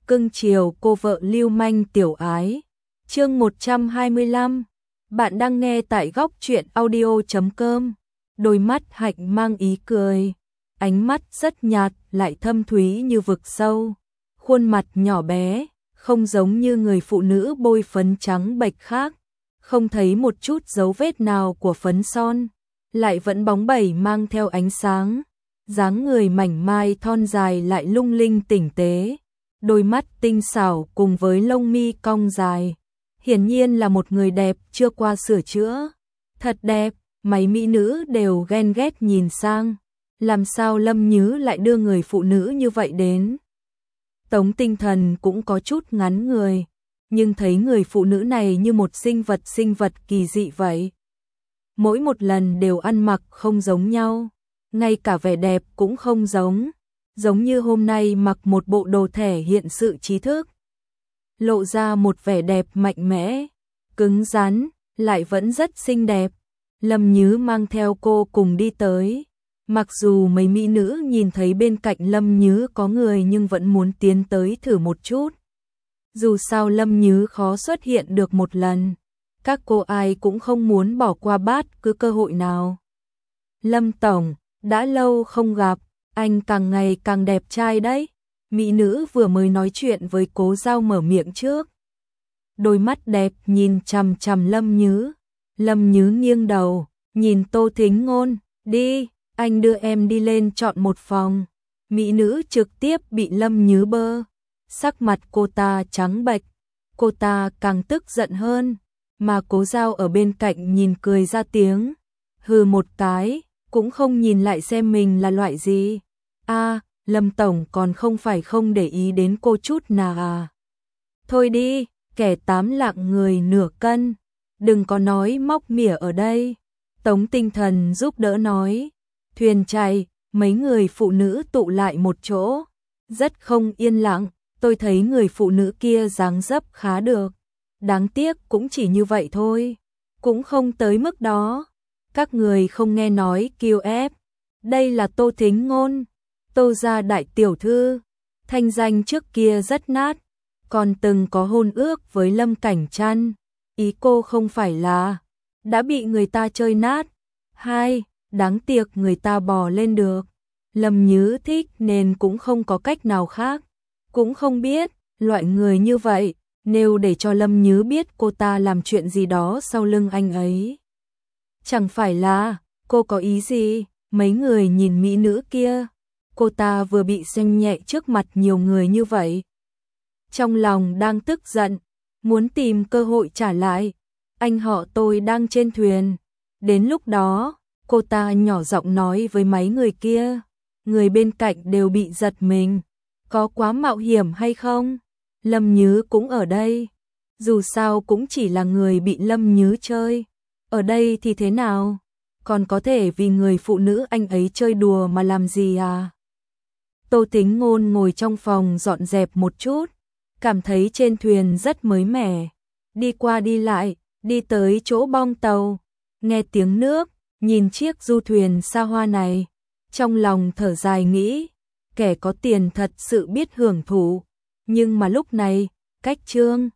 cưng chiều cô vợ lưu manh tiểu ái. Chương 125. Bạn đang nghe tại góc truyện audio.com. Đôi mắt Hạnh mang ý cười, ánh mắt rất nhạt lại thâm thúy như vực sâu. Khuôn mặt nhỏ bé, không giống như người phụ nữ bôi phấn trắng bệch khác, không thấy một chút dấu vết nào của phấn son, lại vẫn bóng bẩy mang theo ánh sáng. Dáng người mảnh mai thon dài lại lung linh tinh tế, đôi mắt tinh xảo cùng với lông mi cong dài, hiển nhiên là một người đẹp chưa qua sửa chữa. Thật đẹp, mấy mỹ nữ đều ghen ghét nhìn sang, làm sao Lâm Nhứ lại đưa người phụ nữ như vậy đến. Tống Tinh Thần cũng có chút ngắn người, nhưng thấy người phụ nữ này như một sinh vật kỳ dị vậy. Mỗi một lần đều ăn mặc không giống nhau, ngay cả vẻ đẹp cũng không giống, giống như hôm nay mặc một bộ đồ thể hiện sự trí thức, lộ ra một vẻ đẹp mạnh mẽ, cứng rắn, lại vẫn rất xinh đẹp. Lâm Nhứ mang theo cô cùng đi tới, mặc dù mấy mỹ nữ nhìn thấy bên cạnh Lâm Nhứ có người nhưng vẫn muốn tiến tới thử một chút. Dù sao Lâm Nhứ khó xuất hiện được một lần, các cô ai cũng không muốn bỏ qua bất cứ cơ hội nào. Lâm Tổng, đã lâu không gặp, anh càng ngày càng đẹp trai đấy. Mỹ nữ vừa mới nói chuyện với Cố Giao mở miệng trước. Đôi mắt đẹp nhìn chằm chằm Lâm Nhứ. Lâm Nhứ nghiêng đầu, nhìn Tô Thính Ngôn, đi, anh đưa em đi lên chọn một phòng. Mỹ nữ trực tiếp bị Lâm Nhứ bơ. Sắc mặt cô ta trắng bệch, cô ta càng tức giận hơn, mà Cố Giao ở bên cạnh nhìn cười ra tiếng, hừ một cái, cũng không nhìn lại xem mình là loại gì. À, Lâm Tổng còn không phải không để ý đến cô chút nào à. Thôi đi, kẻ tám lạng người nửa cân, đừng có nói móc mỉa ở đây. Tống Tinh Thần giúp đỡ nói, thuyền chạy, mấy người phụ nữ tụ lại một chỗ, rất không yên lặng. Tôi thấy người phụ nữ kia dáng dấp khá được, đáng tiếc cũng chỉ như vậy thôi, cũng không tới mức đó. Các người không nghe nói QF, đây là Tô Thính Ngôn, Tô gia đại tiểu thư, thanh danh trước kia rất nát, còn từng có hôn ước với Lâm Cảnh Trăn, ý cô không phải là đã bị người ta chơi nát. Hai, đáng tiếc người ta bò lên được. Lâm Nhứ thích nên cũng không có cách nào khác, cũng không biết loại người như vậy, nếu để cho Lâm Nhứ biết cô ta làm chuyện gì đó sau lưng anh ấy, chẳng phải là cô có ý gì. Mấy người nhìn mỹ nữ kia, cô ta vừa bị xem nhẹ trước mặt nhiều người như vậy, trong lòng đang tức giận, muốn tìm cơ hội trả lại. Anh họ tôi đang trên thuyền. Đến lúc đó, cô ta nhỏ giọng nói với mấy người kia, người bên cạnh đều bị giật mình. Có quá mạo hiểm hay không? Lâm Nhứ cũng ở đây. Dù sao cũng chỉ là người bị Lâm Nhứ chơi. Ở đây thì thế nào? Còn có thể vì người phụ nữ anh ấy chơi đùa mà làm gì à? Tô Thính Ngôn ngồi trong phòng dọn dẹp một chút, cảm thấy trên thuyền rất mới mẻ. Đi qua đi lại, đi tới chỗ bong tàu, nghe tiếng nước, nhìn chiếc du thuyền xa hoa này, trong lòng thở dài nghĩ, kẻ có tiền thật sự biết hưởng thụ. Nhưng mà lúc này, cách Trương